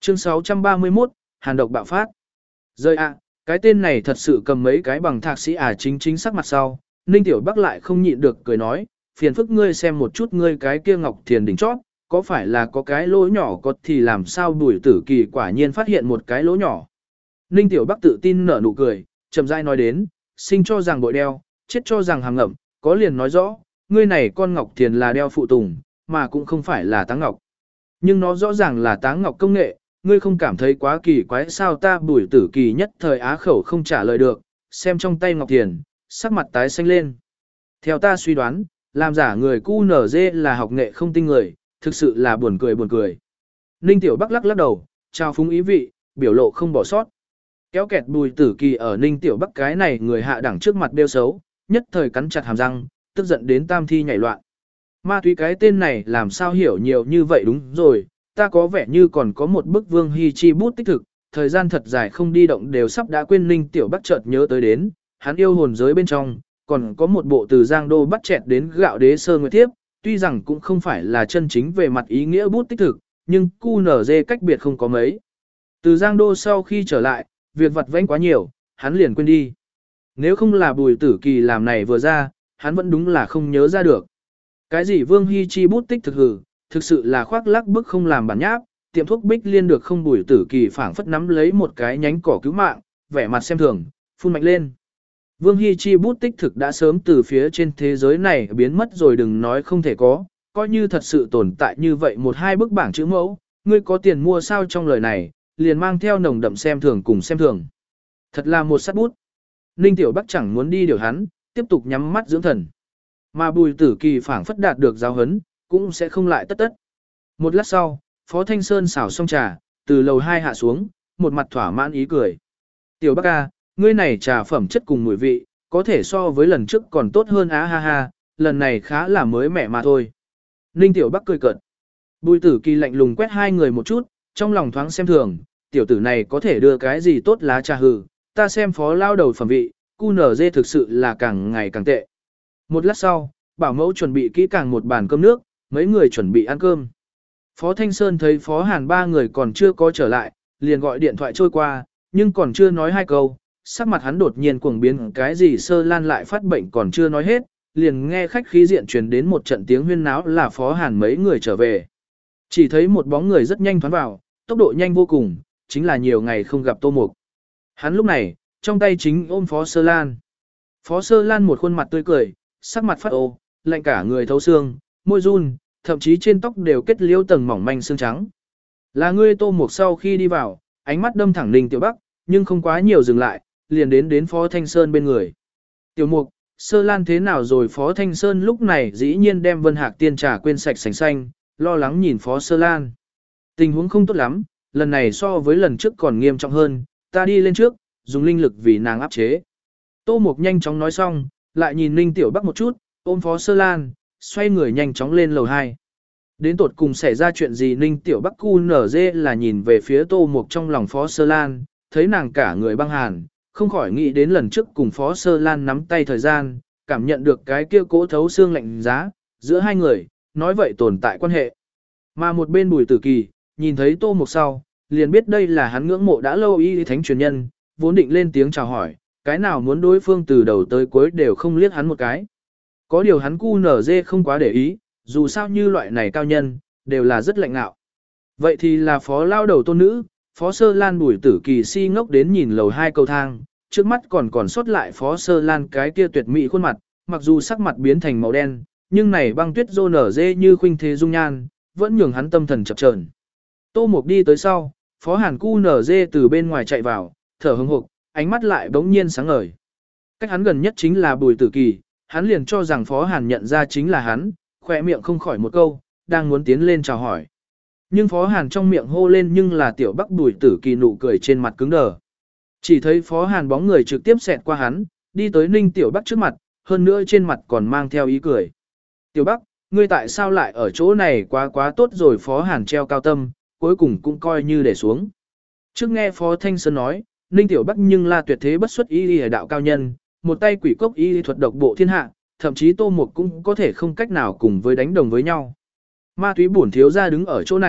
Chương 631, Hàn độc bạo phát. Rơi ạ, cái tên này thật sự cầm mấy cái bằng thạc sĩ chính sắc mặt sau. Ninh Tiểu Bắc lại không nhịn được cười nói, phiền phức ngươi xem một chút ngươi cái kia ngọc thiền đỉnh chót, có phải là có cái lỗ nhỏ có thì làm sao Bùi Tử Kỳ quả nhiên phát hiện một cái lỗ nhỏ. Ninh Tiểu Bắc tự tin nở nụ cười, chậm rãi nói đến, sinh cho rằng bội đeo, chết cho rằng hàng ngậm, có liền nói rõ, ngươi này con ngọc thiền là đeo phụ tùng, mà cũng không phải là táng ngọc. Nhưng nó rõ ràng là táng ngọc công nghệ, ngươi không cảm thấy quá kỳ quái sao ta Bùi Tử Kỳ nhất thời á khẩu không trả lời được, xem trong tay ngọc thiền, sắc mặt tái xanh lên. Theo ta suy đoán, làm giả người QNZ là học nghệ không tinh người, thực sự là buồn cười. Ninh Tiểu Bắc lắc đầu, trao phúng ý vị, biểu lộ không bỏ sót. Kéo kẹt Bùi Tử Kỳ ở Ninh Tiểu Bắc cái này người hạ đẳng trước mặt đeo xấu, nhất thời cắn chặt hàm răng, tức giận đến tam thi nhảy loạn. Ma túy cái tên này làm sao hiểu nhiều như vậy đúng rồi, ta có vẻ như còn có một bức Vương Hy Chi bút tích thực, thời gian thật dài không đi động đều sắp đã quên. Ninh Tiểu Bắc chợt nhớ tới đến, hắn yêu hồn giới bên trong, còn có một bộ từ Giang Đô bắt chẹt đến Gạo Đế Sơ Nguyệt Thiếp, tuy rằng cũng không phải là chân chính về mặt ý nghĩa bút tích thực, nhưng QNZ cách biệt không có mấy. Từ Giang Đô sau khi trở lại, việc vặt vãnh quá nhiều, hắn liền quên đi. Nếu không là Bùi Tử Kỳ làm này vừa ra, hắn vẫn đúng là không nhớ ra được. Cái gì Vương Hy Chi bút tích thực hử, thực sự là khoác lác bức không làm bản nháp, tiệm thuốc Bích Liên được không. Bùi Tử Kỳ phảng phất nắm lấy một cái nhánh cỏ cứu mạng, vẻ mặt xem thường, phun mạnh lên. Vương Hy Chi bút tích thực đã sớm từ phía trên thế giới này biến mất rồi, đừng nói không thể có, coi như thật sự tồn tại như vậy một hai bức bảng chữ mẫu, ngươi có tiền mua sao trong lời này, liền mang theo nồng đậm xem thường cùng xem thường. Thật là một sắt bút. Ninh Tiểu Bắc chẳng muốn đi điều hắn, tiếp tục nhắm mắt dưỡng thần. Mà Bùi Tử Kỳ phảng phất đạt được giáo huấn, cũng sẽ không lại tất. Một lát sau, Phó Thanh Sơn xảo xong trà, từ lầu 2 hạ xuống, một mặt thỏa mãn ý cười. Tiểu Bắc a, ngươi này trà phẩm chất cùng mùi vị, có thể so với lần trước còn tốt hơn á ha ha, lần này khá là mới mẻ mà thôi. Ninh Tiểu Bắc cười cợt. Bùi Tử Kỳ lạnh lùng quét hai người một chút, trong lòng thoáng xem thường, tiểu tử này có thể đưa cái gì tốt lá trà hừ, ta xem Phó lao đầu phẩm vị, QNZ thực sự là càng ngày càng tệ. Một lát sau, bảo mẫu chuẩn bị kỹ càng một bàn cơm nước, mấy người chuẩn bị ăn cơm. Phó Thanh Sơn thấy Phó Hàn ba người còn chưa có trở lại, liền gọi điện thoại trôi qua, nhưng còn chưa nói hai câu, sắc mặt hắn đột nhiên cuồng biến, cái gì Sơ Lan lại phát bệnh còn chưa nói hết, liền nghe khách khí diện truyền đến một trận tiếng huyên náo là Phó Hàn mấy người trở về. Chỉ thấy một bóng người rất nhanh thoáng vào, tốc độ nhanh vô cùng, chính là nhiều ngày không gặp Tô Mục. Hắn lúc này, trong tay chính ôm Phó Sơ Lan. Phó Sơ Lan một khuôn mặt tươi cười, sắc mặt phát ô, lạnh cả người thấu xương, môi run, thậm chí trên tóc đều kết liễu tầng mỏng manh xương trắng. Là ngươi Tô Mục sau khi đi vào, ánh mắt đâm thẳng Ninh Tiểu Bắc, nhưng không quá nhiều dừng lại, liền đến Phó Thanh Sơn bên người. Tiểu Mục, Sơ Lan thế nào rồi? Phó Thanh Sơn lúc này dĩ nhiên đem Vân Hạc tiên trà quên sạch sành xanh, lo lắng nhìn Phó Sơ Lan. Tình huống không tốt lắm, lần này so với lần trước còn nghiêm trọng hơn, ta đi lên trước, dùng linh lực vì nàng áp chế. Tô Mục nhanh chóng nói xong, lại nhìn Ninh Tiểu Bắc một chút, ôm Phó Sơ Lan, xoay người nhanh chóng lên lầu 2. Đến tột cùng xảy ra chuyện gì? Ninh Tiểu Bắc QNZ là nhìn về phía Tô Mục trong lòng Phó Sơ Lan, thấy nàng cả người băng hàn, không khỏi nghĩ đến lần trước cùng Phó Sơ Lan nắm tay thời gian, cảm nhận được cái kia cỗ thấu xương lạnh giá, giữa hai người, nói vậy tồn tại quan hệ. Mà một bên Bùi Tử Kỳ, nhìn thấy Tô Mục sau, liền biết đây là hắn ngưỡng mộ đã lâu y thánh truyền nhân, vốn định lên tiếng chào hỏi, cái nào muốn đối phương từ đầu tới cuối đều không liếc hắn một cái. Có điều hắn QNZ không quá để ý, dù sao như loại này cao nhân, đều là rất lạnh ngạo. Vậy thì là Phó lao đầu tôn nữ, Phó Sơ Lan. Bùi Tử Kỳ si ngốc đến nhìn lầu 2 cầu thang, trước mắt còn sót lại Phó Sơ Lan cái kia tuyệt mỹ khuôn mặt, mặc dù sắc mặt biến thành màu đen, nhưng này băng tuyết rô nở dê như khuynh thế dung nhan, vẫn nhường hắn tâm thần chập chờn. Tô Mục đi tới sau, Phó Hàn QNZ từ bên ngoài chạy vào, thở hững hộc, ánh mắt lại bỗng nhiên sáng ngời. Cách hắn gần nhất chính là Bùi Tử Kỳ, hắn liền cho rằng Phó Hàn nhận ra chính là hắn, khỏe miệng không khỏi một câu, đang muốn tiến lên chào hỏi. Nhưng Phó Hàn trong miệng hô lên nhưng là Tiểu Bắc. Bùi Tử Kỳ nụ cười trên mặt cứng đờ. Chỉ thấy Phó Hàn bóng người trực tiếp xẹt qua hắn, đi tới Ninh Tiểu Bắc trước mặt, hơn nữa trên mặt còn mang theo ý cười. Tiểu Bắc, ngươi tại sao lại ở chỗ này? Quá tốt rồi. Phó Hàn treo cao tâm, cuối cùng cũng coi như để xuống. Trước nghe Phó Thanh Sơn nói, Ninh Tiểu Bắc nhưng là tuyệt thế bất xuất y đạo cao nhân, một tay quỷ cốc y thuật độc bộ thiên hạ, thậm chí Tô Mục cũng có thể không cách nào cùng với đánh đồng với nhau. Ma túy bổn thiếu gia đứng ở chỗ này,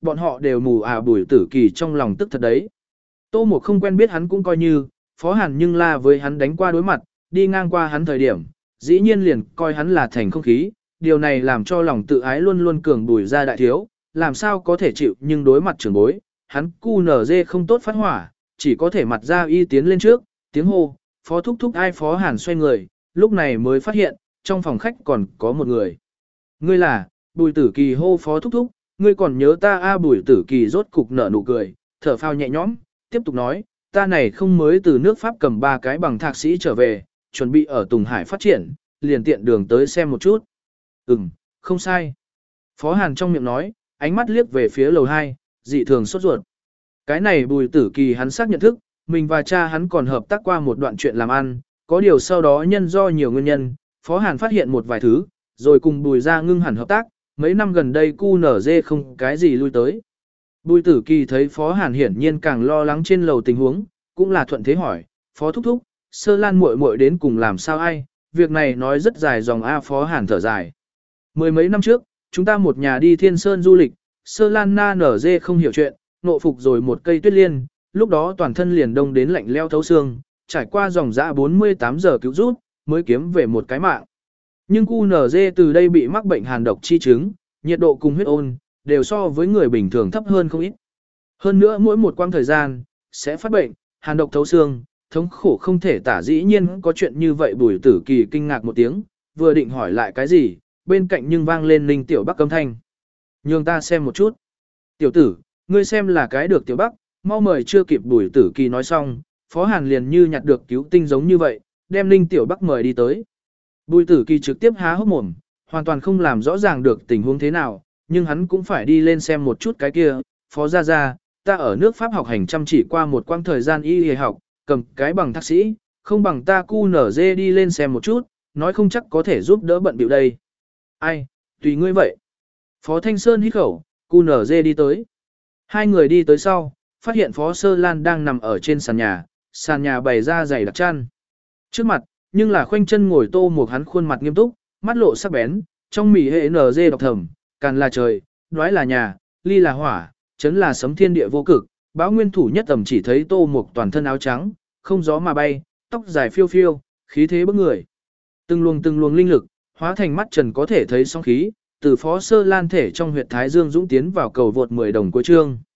bọn họ đều mù à. Bùi Tử Kỳ trong lòng tức thật đấy. Tô Mộc không quen biết hắn cũng coi như, Phó Hàn nhưng la với hắn đánh qua đối mặt, đi ngang qua hắn thời điểm, dĩ nhiên liền coi hắn là thành không khí, điều này làm cho lòng tự ái luôn luôn cường Bùi ra đại thiếu, làm sao có thể chịu, nhưng đối mặt trưởng bối, hắn QNZ không tốt phát hỏa, chỉ có thể mặt ra y tiến lên trước, tiếng hô, Phó thúc thúc. Ai? Phó Hàn xoay người, lúc này mới phát hiện, trong phòng khách còn có một người. Ngươi là? Bùi Tử Kỳ hô Phó thúc thúc, ngươi còn nhớ ta a? Bùi Tử Kỳ rốt cục nở nụ cười, thở phào nhẹ nhõm, tiếp tục nói, ta này không mới từ nước Pháp cầm 3 cái bằng thạc sĩ trở về, chuẩn bị ở Tùng Hải phát triển, liền tiện đường tới xem một chút. Không sai. Phó Hàn trong miệng nói, ánh mắt liếc về phía lầu 2, dị thường sốt ruột. Cái này Bùi Tử Kỳ hắn xác nhận thức, mình và cha hắn còn hợp tác qua một đoạn chuyện làm ăn, có điều sau đó nhân do nhiều nguyên nhân, Phó Hàn phát hiện một vài thứ, rồi cùng Bùi ra ngưng hẳn hợp tác, mấy năm gần đây QNZ không cái gì lui tới. Bùi Tử Kỳ thấy Phó Hàn hiển nhiên càng lo lắng trên lầu tình huống, cũng là thuận thế hỏi, Phó thúc thúc, Sơ Lan muội muội đến cùng làm sao ai? Việc này nói rất dài dòng a. Phó Hàn thở dài. 10 mấy năm trước, chúng ta một nhà đi Thiên Sơn du lịch, Sơ Lan na nở dê không hiểu chuyện, nộ phục rồi một cây tuyết liên, lúc đó toàn thân liền đông đến lạnh leo thấu xương, trải qua dòng dã 48 giờ cứu rút, mới kiếm về một cái mạng. Nhưng QNZ từ đây bị mắc bệnh hàn độc chi chứng, nhiệt độ cùng huyết ôn, đều so với người bình thường thấp hơn không ít. Hơn nữa mỗi một quãng thời gian, sẽ phát bệnh, hàn độc thấu xương, thống khổ không thể tả. Dĩ nhiên có chuyện như vậy. Bùi Tử Kỳ kinh ngạc một tiếng, vừa định hỏi lại cái gì, bên cạnh nhưng vang lên Ninh Tiểu Bắc âm thanh. Nhường ta xem một chút. Tiểu tử, ngươi xem là cái được Tiểu Bắc, mau mời. Chưa kịp Bùi Tử Kỳ nói xong, Phó Hàn liền như nhặt được cứu tinh giống như vậy, đem Ninh Tiểu Bắc mời đi tới. Bùi Tử Kỳ trực tiếp há hốc mồm, hoàn toàn không làm rõ ràng được tình huống thế nào, nhưng hắn cũng phải đi lên xem một chút cái kia. Phó gia gia, ta ở nước Pháp học hành chăm chỉ qua một quãng thời gian y y học, cầm cái bằng thạc sĩ, không bằng ta QNZ đi lên xem một chút, nói không chắc có thể giúp đỡ bận bịu đây. Ai, tùy ngươi vậy. Phó Thanh Sơn hít khẩu, QNZ đi tới. Hai người đi tới sau, phát hiện Phó Sơ Lan đang nằm ở trên sàn nhà bày ra giày đặc chăn. Trước mặt, nhưng là khoanh chân ngồi Tô Mộc, hắn khuôn mặt nghiêm túc, mắt lộ sắc bén, trong mỉ hệ NG đọc thầm, càn là trời, đoái là nhà, ly là hỏa, chấn là sấm, thiên địa vô cực. Báo nguyên thủ nhất tầm chỉ thấy Tô Mộc toàn thân áo trắng, không gió mà bay, tóc dài phiêu phiêu, khí thế bức người. Từng luồng linh lực, hóa thành mắt trần có thể thấy sóng khí, từ Phó Sơ Lan thể trong huyệt thái dương dũng tiến vào cầu vượt 10 đồng cuối chương.